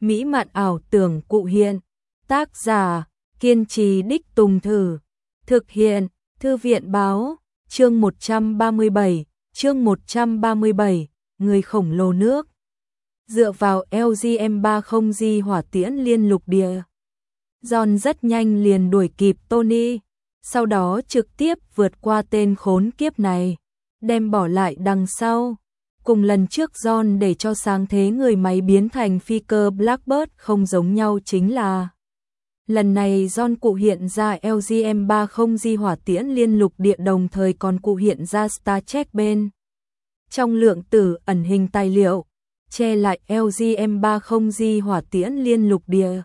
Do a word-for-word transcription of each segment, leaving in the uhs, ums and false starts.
mỹ mạn ảo tưởng cụ hiện. Tác giả, kiên trì đích tùng thử. Thực hiện, Thư viện báo, chương một trăm ba mươi bảy, chương một trăm ba mươi bảy, người khổng lồ nước. Dựa vào L G M ba mươi G hỏa tiễn liên lục địa, John rất nhanh liền đuổi kịp Tony, sau đó trực tiếp vượt qua tên khốn kiếp này, đem bỏ lại đằng sau. Cùng lần trước John để cho sáng thế người máy biến thành phi cơ Blackbird không giống nhau chính là lần này John cụ hiện ra L G M ba mươi G hỏa tiễn liên lục địa, đồng thời còn cụ hiện ra Star Trek bên trong lượng tử ẩn hình tài liệu, che lại L G M ba mươi G hỏa tiễn liên lục địa.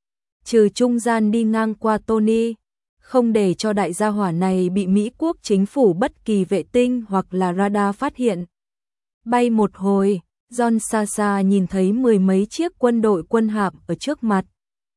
Trừ trung gian đi ngang qua Tony, không để cho đại gia hỏa này bị Mỹ quốc chính phủ bất kỳ vệ tinh hoặc là radar phát hiện. Bay một hồi, John xa xa nhìn thấy mười mấy chiếc quân đội quân hạm ở trước mặt.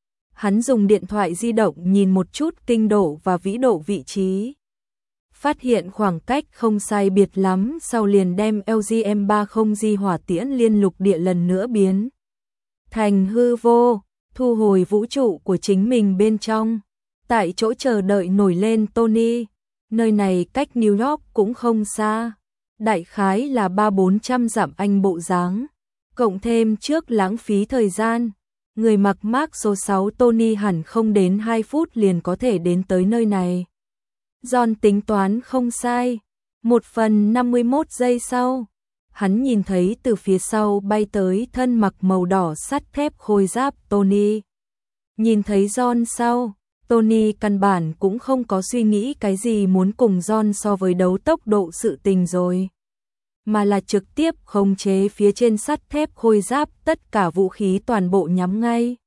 Hắn dùng điện thoại di động nhìn một chút kinh độ và vĩ độ vị trí. Phát hiện khoảng cách không sai biệt lắm, sau liền đem L G M ba mươi G hỏa tiễn liên lục địa lần nữa biến thành hư vô, thu hồi vũ trụ của chính mình bên trong. Tại chỗ chờ đợi nổi lên Tony, nơi này cách New York cũng không xa, đại khái là ba bốn trăm dặm Anh bộ dáng, cộng thêm trước lãng phí thời gian. Người mặc Mark số sáu Tony hẳn không đến hai phút liền có thể đến tới nơi này. John tính toán không sai, một phần năm mươi mốt giây sau, hắn nhìn thấy từ phía sau bay tới thân mặc màu đỏ sắt thép khôi giáp Tony. Nhìn thấy John sau, Tony căn bản cũng không có suy nghĩ cái gì muốn cùng John so với đấu tốc độ sự tình rồi, mà là trực tiếp khống chế phía trên sắt thép khôi giáp, tất cả vũ khí toàn bộ nhắm ngay.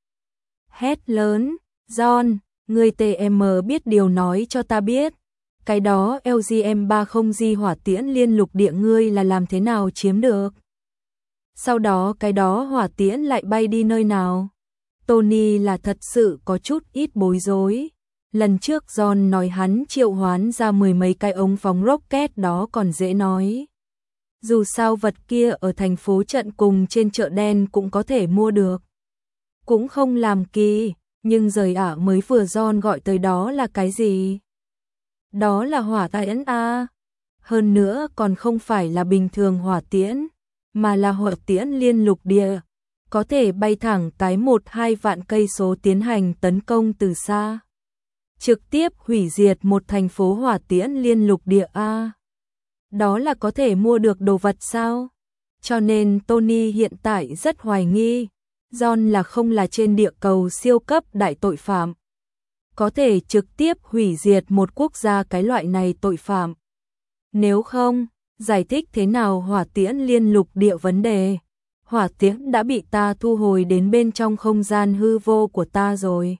Hét lớn, John, người T M biết điều nói cho ta biết, cái đó L G M ba mươi G hỏa tiễn liên lục địa ngươi là làm thế nào chiếm được? Sau đó cái đó hỏa tiễn lại bay đi nơi nào? Tony là thật sự có chút ít bối rối. Lần trước John nói hắn triệu hoán ra mười mấy cái ống phóng rocket đó còn dễ nói. Dù sao vật kia ở thành phố trận cùng trên chợ đen cũng có thể mua được. Cũng không làm kỳ, nhưng rời ả mới vừa John gọi tới đó là cái gì? Đó là hỏa tiễn A. Hơn nữa còn không phải là bình thường hỏa tiễn, mà là hỏa tiễn liên lục địa, có thể bay thẳng cái một hai vạn cây số tiến hành tấn công từ xa, trực tiếp hủy diệt một thành phố. Hỏa tiễn liên lục địa A. Đó là có thể mua được đồ vật sao? Cho nên Tony hiện tại rất hoài nghi, John là không là trên địa cầu siêu cấp đại tội phạm, có thể trực tiếp hủy diệt một quốc gia cái loại này tội phạm. Nếu không, giải thích thế nào hỏa tiễn liên lục địa vấn đề? Hỏa tiễn đã bị ta thu hồi đến bên trong không gian hư vô của ta rồi.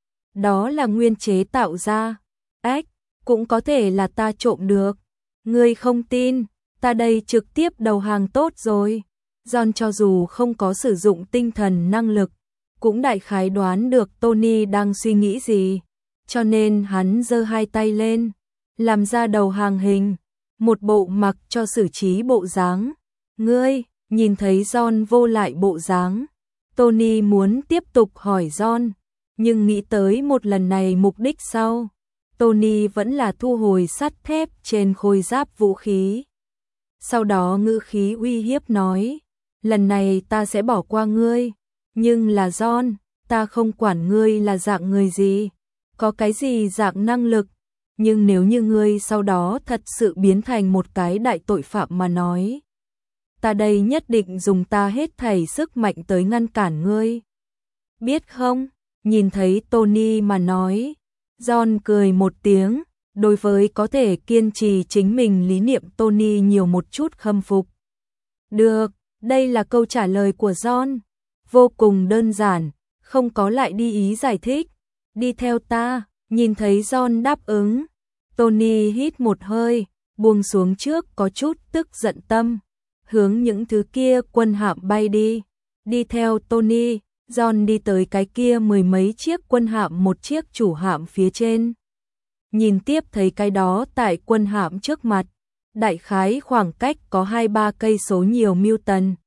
Đó là nguyên chế tạo ra. Ách, cũng có thể là ta trộm được. Ngươi không tin, ta đây trực tiếp đầu hàng tốt rồi. John cho dù không có sử dụng tinh thần năng lực, cũng đại khái đoán được Tony đang suy nghĩ gì, cho nên hắn giơ hai tay lên, làm ra đầu hàng hình, một bộ mặc cho xử trí bộ dáng. Ngươi, nhìn thấy John vô lại bộ dáng, Tony muốn tiếp tục hỏi John, nhưng nghĩ tới một lần này mục đích sau, Tony vẫn là thu hồi sắt thép trên khôi giáp vũ khí. Sau đó ngữ khí uy hiếp nói, lần này ta sẽ bỏ qua ngươi, nhưng là John, ta không quản ngươi là dạng người gì, có cái gì dạng năng lực, nhưng nếu như ngươi sau đó thật sự biến thành một cái đại tội phạm mà nói, ta đây nhất định dùng ta hết thảy sức mạnh tới ngăn cản ngươi. Biết không? Nhìn thấy Tony mà nói, John cười một tiếng, đối với có thể kiên trì chính mình lý niệm Tony nhiều một chút khâm phục. Được, đây là câu trả lời của John, vô cùng đơn giản, không có lại đi ý giải thích. Đi theo ta. Nhìn thấy John đáp ứng, Tony hít một hơi, buông xuống trước có chút tức giận tâm, hướng những thứ kia quân hạm bay đi. Đi theo Tony, John đi tới cái kia mười mấy chiếc quân hạm, một chiếc chủ hạm phía trên. Nhìn tiếp thấy cái đó tại quân hạm trước mặt, đại khái khoảng cách có hai ba cây số nhiều Newton.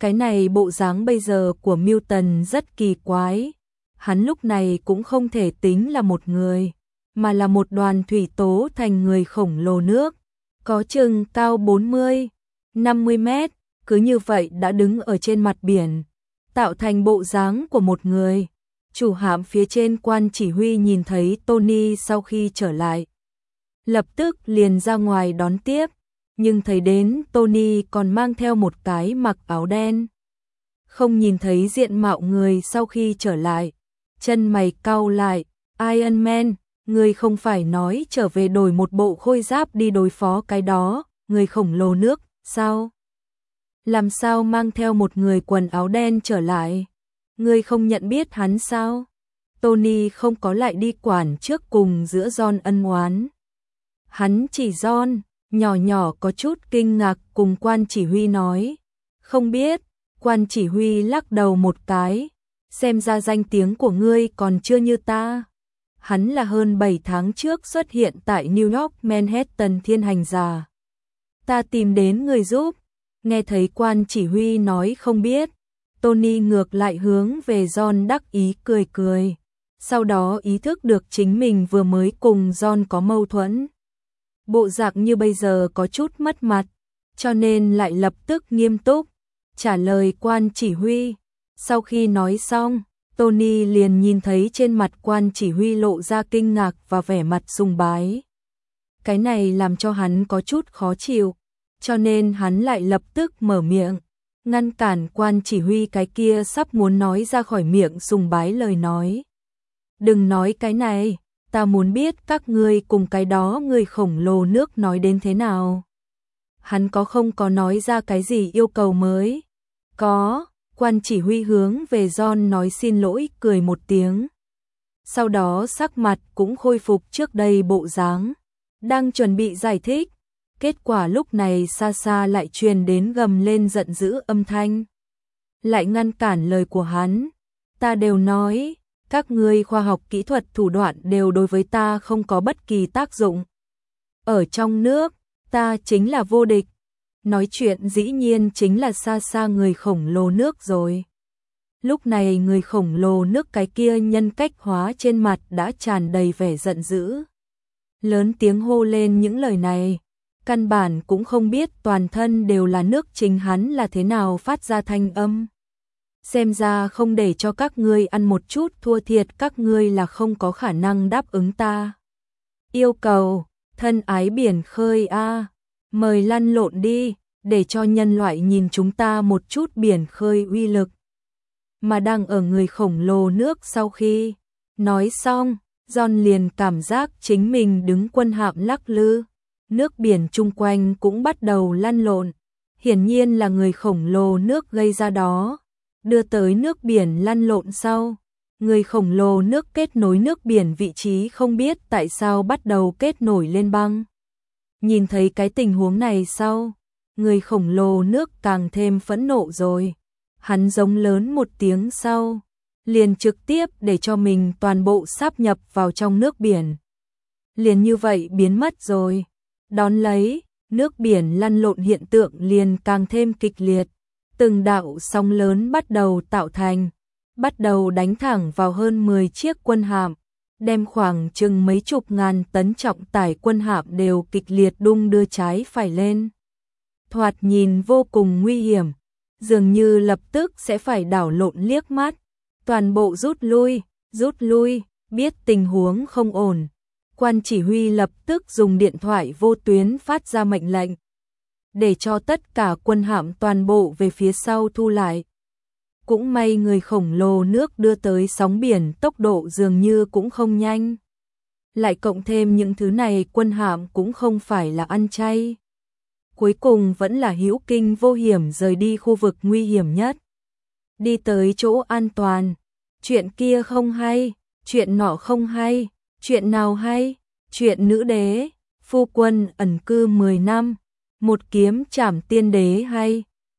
Cái này bộ dáng bây giờ của Milton rất kỳ quái. Hắn lúc này cũng không thể tính là một người, mà là một đoàn thủy tố thành người khổng lồ nước, có chừng cao bốn mươi, năm mươi mét, cứ như vậy đã đứng ở trên mặt biển, tạo thành bộ dáng của một người. Chủ hạm phía trên quan chỉ huy nhìn thấy Tony sau khi trở lại, lập tức liền ra ngoài đón tiếp, nhưng thấy đến Tony còn mang theo một cái mặc áo đen. Không nhìn thấy diện mạo người sau khi trở lại, chân mày cau lại, Iron Man, người không phải nói trở về đổi một bộ khôi giáp đi đối phó cái đó, người khổng lồ nước, sao? Làm sao mang theo một người quần áo đen trở lại? Người không nhận biết hắn sao? Tony không có lại đi quản trước cùng giữa John ân oán. Hắn chỉ John, nhỏ nhỏ có chút kinh ngạc cùng quan chỉ huy nói. Không biết, quan chỉ huy lắc đầu một cái, xem ra danh tiếng của ngươi còn chưa như ta. Hắn là hơn bảy tháng trước xuất hiện tại New York Manhattan thiên hành giả. Ta tìm đến người giúp, nghe thấy quan chỉ huy nói không biết. Tony ngược lại hướng về John đắc ý cười cười, sau đó ý thức được chính mình vừa mới cùng John có mâu thuẫn. Bộ dạng như bây giờ có chút mất mặt, cho nên lại lập tức nghiêm túc trả lời quan chỉ huy. Sau khi nói xong, Tony liền nhìn thấy trên mặt quan chỉ huy lộ ra kinh ngạc và vẻ mặt sùng bái. Cái này làm cho hắn có chút khó chịu, cho nên hắn lại lập tức mở miệng, ngăn cản quan chỉ huy cái kia sắp muốn nói ra khỏi miệng sùng bái lời nói. Đừng nói cái này, ta muốn biết các ngươi cùng cái đó người khổng lồ nước nói đến thế nào. Hắn có không có nói ra cái gì yêu cầu mới? Có, quan chỉ huy hướng về John nói xin lỗi cười một tiếng. Sau đó sắc mặt cũng khôi phục trước đây bộ dáng, đang chuẩn bị giải thích. Kết quả lúc này xa xa lại truyền đến gầm lên giận dữ âm thanh. Lại ngăn cản lời của hắn. Ta đều nói, các ngươi khoa học kỹ thuật thủ đoạn đều đối với ta không có bất kỳ tác dụng. Ở trong nước, ta chính là vô địch. Nói chuyện dĩ nhiên chính là xa xa người khổng lồ nước rồi. Lúc này người khổng lồ nước cái kia nhân cách hóa trên mặt đã tràn đầy vẻ giận dữ. Lớn tiếng hô lên những lời này. Căn bản cũng không biết toàn thân đều là nước chính hắn là thế nào phát ra thanh âm. Xem ra không để cho các ngươi ăn một chút thua thiệt các ngươi là không có khả năng đáp ứng ta. Yêu cầu, thân ái biển khơi a, mời lăn lộn đi, để cho nhân loại nhìn chúng ta một chút biển khơi uy lực. Mà đang ở người khổng lồ nước sau khi nói xong, John liền cảm giác chính mình đứng quân hạm lắc lư. Nước biển chung quanh cũng bắt đầu lăn lộn, hiển nhiên là người khổng lồ nước gây ra đó, đưa tới nước biển lăn lộn sau. Người khổng lồ nước kết nối nước biển vị trí không biết tại sao bắt đầu kết nổi lên băng. Nhìn thấy cái tình huống này sau, người khổng lồ nước càng thêm phẫn nộ rồi. Hắn giống lớn một tiếng sau, liền trực tiếp để cho mình toàn bộ sáp nhập vào trong nước biển. Liền như vậy biến mất rồi. Đón lấy, nước biển lăn lộn hiện tượng liền càng thêm kịch liệt. Từng đạo sóng lớn bắt đầu tạo thành, bắt đầu đánh thẳng vào hơn mười chiếc quân hạm, đem khoảng chừng mấy chục ngàn tấn trọng tải quân hạm đều kịch liệt đung đưa trái phải lên. Thoạt nhìn vô cùng nguy hiểm, dường như lập tức sẽ phải đảo lộn liếc mắt. Toàn bộ rút lui, rút lui, biết tình huống không ổn. Quan chỉ huy lập tức dùng điện thoại vô tuyến phát ra mệnh lệnh, để cho tất cả quân hạm toàn bộ về phía sau thu lại. Cũng may người khổng lồ nước đưa tới sóng biển tốc độ dường như cũng không nhanh. Lại cộng thêm những thứ này quân hạm cũng không phải là ăn chay. Cuối cùng vẫn là hữu kinh vô hiểm rời đi khu vực nguy hiểm nhất. Đi tới chỗ an toàn. Chuyện kia không hay, chuyện nọ không hay. Chuyện nào hay? Chuyện nữ đế, phu quân ẩn cư mười năm, một kiếm trảm tiên đế hay?